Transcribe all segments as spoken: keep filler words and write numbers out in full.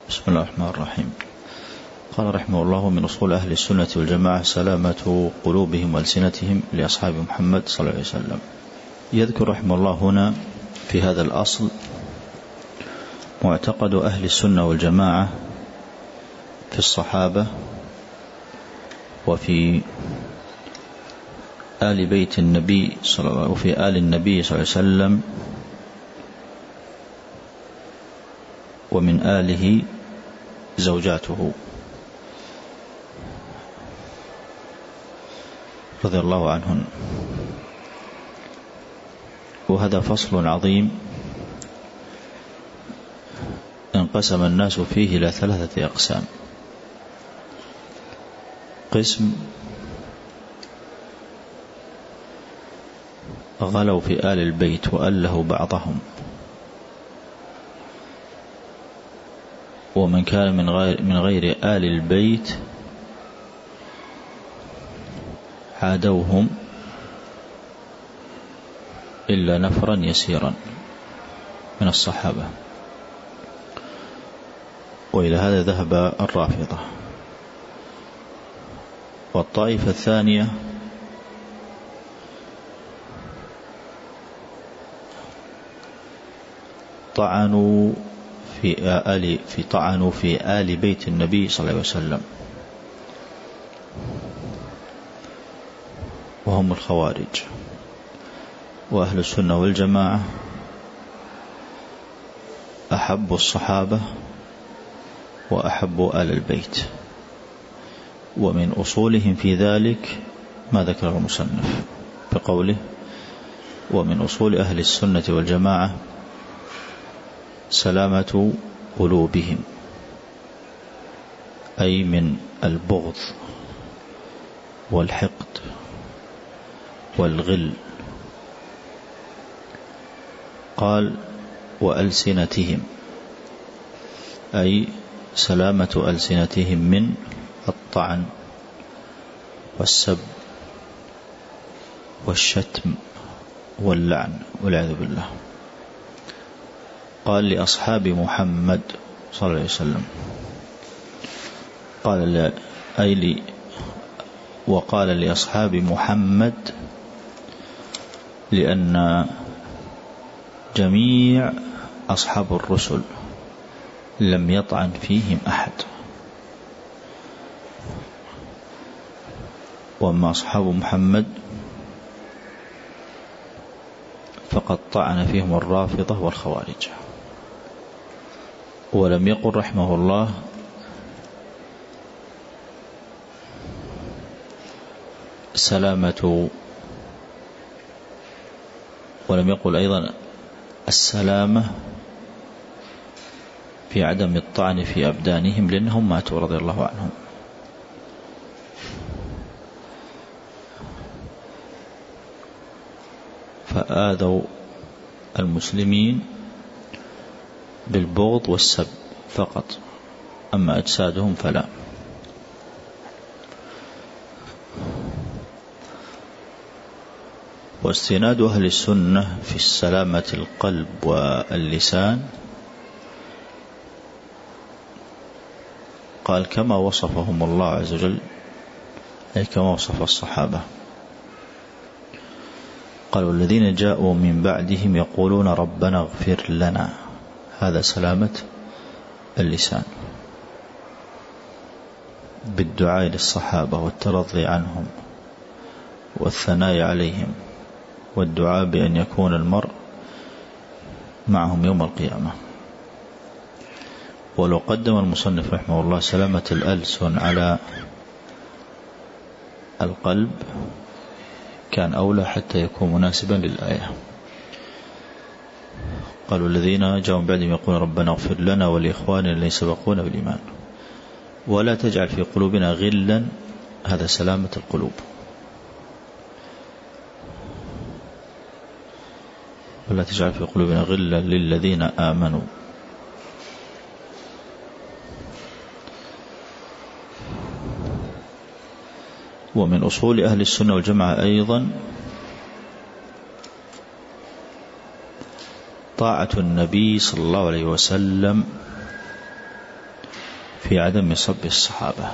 بسم الله الرحمن الرحيم. قال رحمه الله: من أصول أهل السنة والجماعة سلامة قلوبهم وألسنتهم لأصحاب محمد صلى الله عليه وسلم. يذكر رحمه الله هنا في هذا الأصل معتقد أهل السنة والجماعة في الصحابة وفي آل بيت النبي صلى الله وفي آل النبي صلى الله عليه وسلم ومن آله زوجاته رضي الله عنهن. وهذا فصل عظيم انقسم الناس فيه إلى ثلاثة أقسام. قسم غلوا في آل البيت وأله بعضهم، ومن كان من غير, من غير آل البيت عادوهم إلا نفرا يسيرا من الصحابة. وإلى هذا ذهب الرافضة. والطائفة الثانية طعنوا في آل في طعنوا في آل بيت النبي صلى الله عليه وسلم، وهم الخوارج. وأهل السنة والجماعة أحبوا الصحابة وأحبوا آل البيت، ومن أصولهم في ذلك ما ذكر المصنف بقوله: ومن أصول أهل السنة والجماعة سلامة قلوبهم، أي من البغض والحقد والغل. قال: وألسنتهم، أي سلامة ألسنتهم من الطعن والسب والشتم واللعن والعياذ بالله. قال: لأصحاب محمد صلى الله عليه وسلم. قال أي لي وقال لأصحاب محمد لأن جميع أصحاب الرسل لم يطعن فيهم أحد، وأما أصحاب محمد فقد طعن فيهم الرافضة والخوارج. ولم يقل رحمه الله سلامة، ولم يقل أيضا السلامة في عدم الطعن في أبدانهم، لأنهم ماتوا رضي الله عنهم. فآذوا المسلمين بالبغض والسب فقط، أما أجسادهم فلا. واستناد أهل السنة في السلامة القلب واللسان قال: كما وصفهم الله عز وجل، أي كما وصف الصحابة. قال: والذين جاءوا من بعدهم يقولون ربنا اغفر لنا. هذا سلامة اللسان بالدعاء للصحابة والترضي عنهم والثناء عليهم والدعاء بأن يكون المرء معهم يوم القيامة. ولو قدم المصنف رحمه الله سلامة الألسن على القلب كان أولى حتى يكون مناسبا للآية. قالوا: الذين جاءوا من بعدهم يقولون ربنا اغفر لنا ولإخواننا الذين سبقونا بالإيمان ولا تجعل في قلوبنا غلا. هذا سلامة القلوب. ولا تجعل في قلوبنا غلا للذين آمنوا. ومن أصول أهل السنة والجماعة أيضا طاعة النبي صلى الله عليه وسلم في عدم سب الصحابة،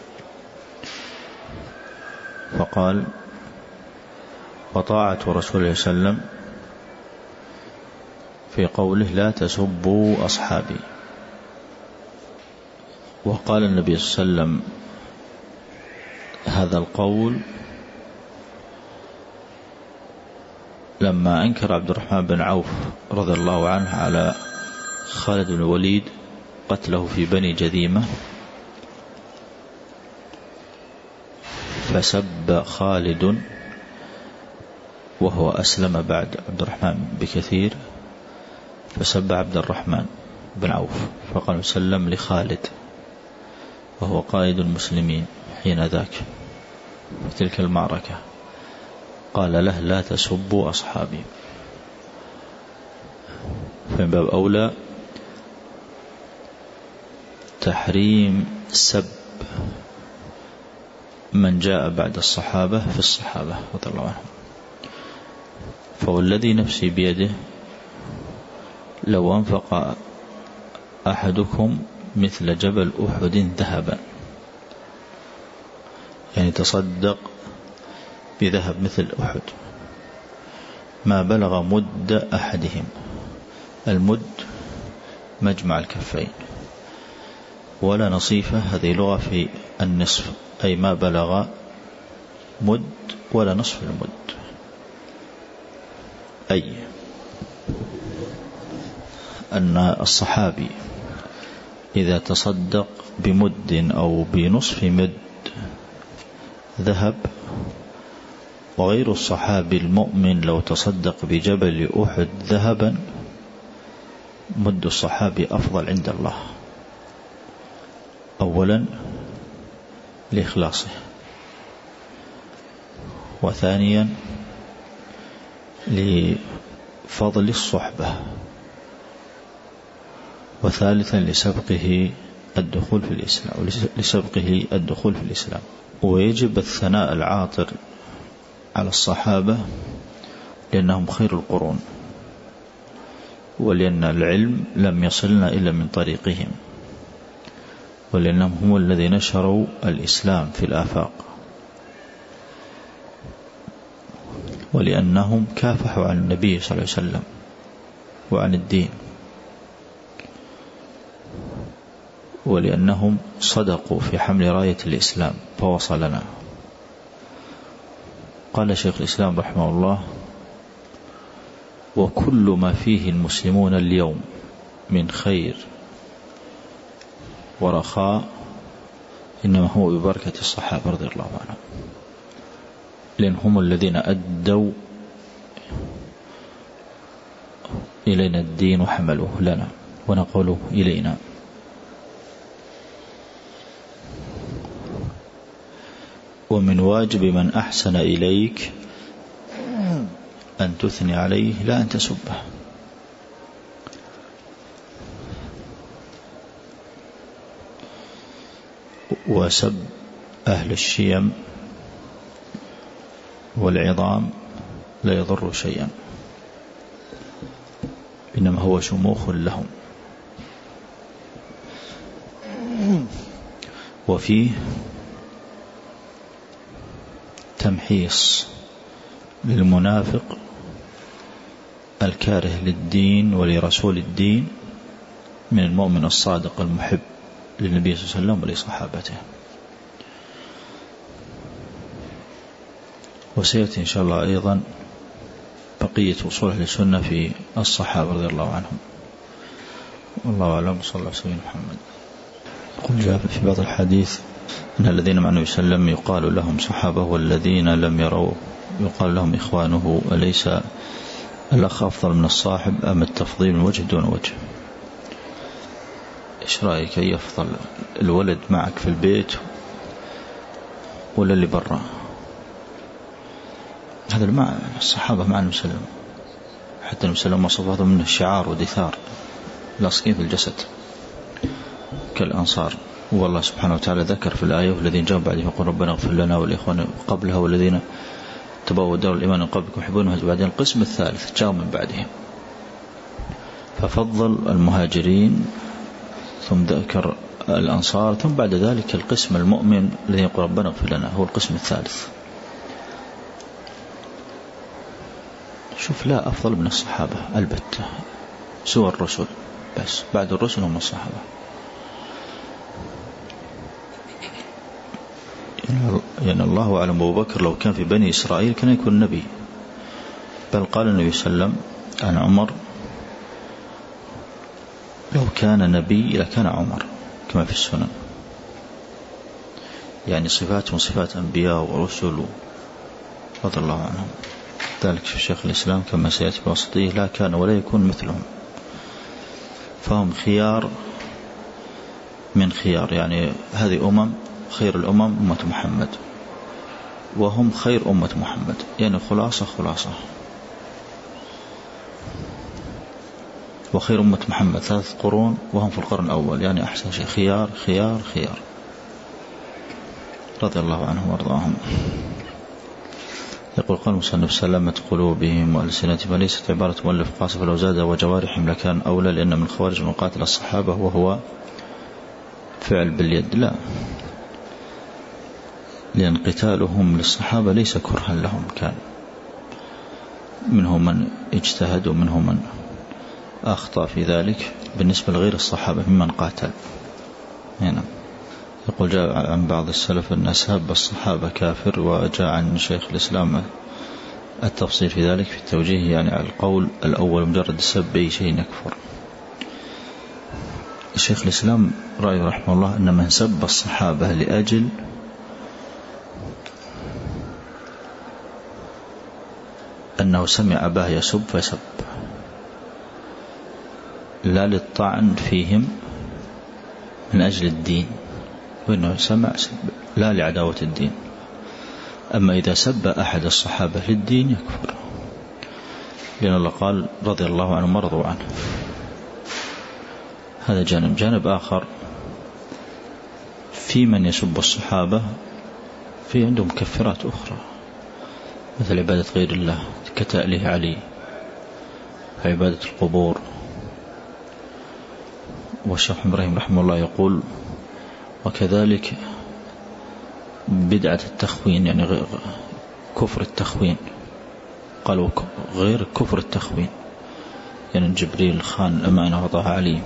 فقال: وطاعة رسول الله صلى الله عليه وسلم في قوله: لا تسبوا أصحابي. وقال النبي صلى الله عليه وسلم هذا القول لما أنكر عبد الرحمن بن عوف رضي الله عنه على خالد بن الوليد قتله في بني جذيمة، فسب خالد وهو أسلم بعد عبد الرحمن بكثير، فسب عبد الرحمن بن عوف، فقال سلم لخالد وهو قائد المسلمين حين ذاك في تلك المعركة، قال له: لا تسبوا أصحابي. فمن باب أولى تحريم سب من جاء بعد الصحابة في الصحابة رضي الله عنهم. فوالذي نفسي بيده لو أنفق أحدكم مثل جبل أحد ذهبا، يعني تصدق بذهب مثل أحد، ما بلغ مد أحدهم. المد مجمع الكفين، ولا نصيفة هذه لغة في النصف، أي ما بلغ مد ولا نصف المد، أي أن الصحابي إذا تصدق بمد أو بنصف مد ذهب، وغير الصحابي المؤمن لو تصدق بجبل أحد ذهبا، مد الصحابي أفضل عند الله، أولا لإخلاصه، وثانيا لفضل الصحبة، وثالثا لسبقه الدخول في الإسلام لسبقه الدخول في الإسلام. ويجب الثناء العاطر على الصحابة لأنهم خير القرون، ولأن العلم لم يصلنا إلا من طريقهم، ولأنهم هم الذين نشروا الإسلام في الآفاق، ولأنهم كافحوا عن النبي صلى الله عليه وسلم وعن الدين، ولأنهم صدقوا في حمل راية الإسلام فوصلنا. قال شيخ الإسلام رحمه الله: وكل ما فيه المسلمون اليوم من خير ورخاء إنما هو ببركة الصحابة رضي الله عنهم، لأن هم الذين أدوا إلينا الدين وحملوه لنا ونقلوه إلينا. ومن واجب من أحسن إليك أن تثني عليه لا أن تسبه. وسب أهل الشيم والعظام لا يضر شيئا، إنما هو شموخ لهم. وفيه تمحيص للمنافق الكاره للدين ولرسول الدين من المؤمن الصادق المحب للنبي صلى الله عليه وسلم ولصحابته. وسيأتي إن شاء الله أيضا بقية أصول أهل السنة في الصحابة رضي الله عنهم. والله أعلم. صلى الله عليه وسلم محمد. قل جاء في بعض الحديث أن الذين مع النبي صلى الله عليه وسلم يقال لهم صحابة، والذين لم يروا يقال لهم إخوانه. أليس الأخ أفضل من الصاحب أم التفضيل من وجه دون وجه؟ إيش رأيك؟ أي أفضل، الولد معك في البيت ولا اللي برا؟ هذا المع الصحابة مع النبي صلى الله عليه وسلم، حتى النبي صلى الله عليه وسلم وصفه منه الشعار ودثار لاصقين في الجسد كالأنصار. والله سبحانه وتعالى ذكر في الآية: والذين جاءوا بعدهم يقول ربنا اغفر لنا والإخوان قبلها والذين تبوأوا دار الإيمان من قبلكم يحبونهم. بعدين القسم الثالث جاءوا من بعدهم، ففضل المهاجرين ثم ذكر الأنصار، ثم بعد ذلك القسم المؤمن الذي يقول ربنا اغفر لنا، هو القسم الثالث. شوف، لا أفضل من الصحابة البتة سوى الرسل، بس بعد الرسل هم الصحابة. يعني الله أعلم، أبو بكر لو كان في بني إسرائيل كان يكون نبي، بل قال النبي صلى الله عليه وسلم عن عمر لو كان نبي لكان عمر، كما في السنن. يعني صفاتهم صفات أنبياء ورسل رضي الله عنهم. ذلك في شيخ الإسلام كما سيأتي بواسطيه لا كان ولا يكون مثلهم، فهم خيار من خيار. يعني هذه أمم، خير الأمم أمة محمد، وهم خير أمة محمد، يعني خلاصة خلاصة. وخير أمة محمد ثلاث قرون وهم في القرن الأول، يعني أحسن شيء، خيار خيار خيار رضي الله عنهم وارضاهم. يقول قال المصنف سلامة قلوبهم وألسنتهم ليست عبارة مؤلف قاصر، فلو زاد وجوارحهم لكان أولى، لأن من خوارج من قاتل الصحابة وهو فعل باليد. لا، لأن قتالهم للصحابة ليس كرها لهم، كان منهم من اجتهد ومنهم من أخطأ في ذلك بالنسبة لغير الصحابة ممن قاتل. هنا يقول جاء عن بعض السلف أن سب الصحابة كافر، وجاء عن شيخ الإسلام التفصيل في ذلك في التوجيه، يعني على القول الأول مجرد السب أي شيء يكفر. الشيخ الإسلام رأيه رحمه الله أن من سب الصحابة لأجل أنه سمع أباه يسب فسب، لا للطعن فيهم من أجل الدين، وإنه سمع سب لا لعداوة الدين. أما إذا سب أحد الصحابة للدين يكفر، لأن الله قال رضي الله عنه مرضوا عنه. هذا جانب. جانب آخر في من يسب الصحابة في عندهم مكفرات أخرى، مثل عبادة غير الله كتأليه علي، عبادة القبور. والشيخ إبراهيم رحمه الله يقول وكذلك بدعة التخوين، يعني غير كفر التخوين، قالوا غير كفر التخوين، يعني جبريل خان الأمانة وضعها علي.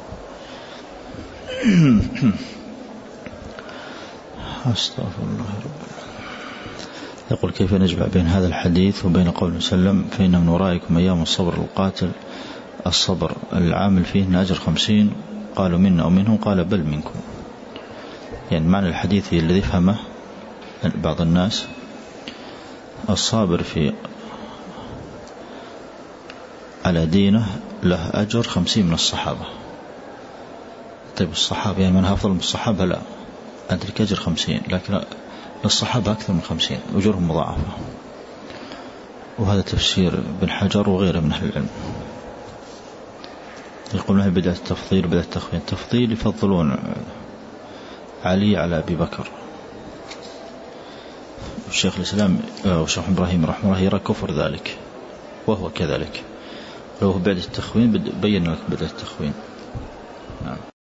أستغفر الله رب. يقول كيف نجمع بين هذا الحديث وبين قوله صلى الله عليه وسلم فإن من ورائكم أيام الصبر القاتل، الصبر العامل فيه أجر خمسين، قالوا منا أو منهم، قال بل منكم. يعني معنى الحديث الذي فهمه بعض الناس الصابر في على دينه له أجر خمسين من الصحابة. طيب الصحابة يعني من أفضل من الصحابة؟ لا، أدرك أجر خمسين، لكن للصحابة أكثر من خمسين، أجورهم مضاعفة. وهذا تفسير بن حجر وغيره من أهل العلم. يقولون هي بدأت التفضيل بدأت التخوين. التفضيل يفضلون علي على أبي بكر. الشيخ الإسلام والشيخ إبراهيم رحمه الله يرى كفر ذلك، وهو كذلك. لو بدأت التخوين بين لك بدأت التخوين. نعم.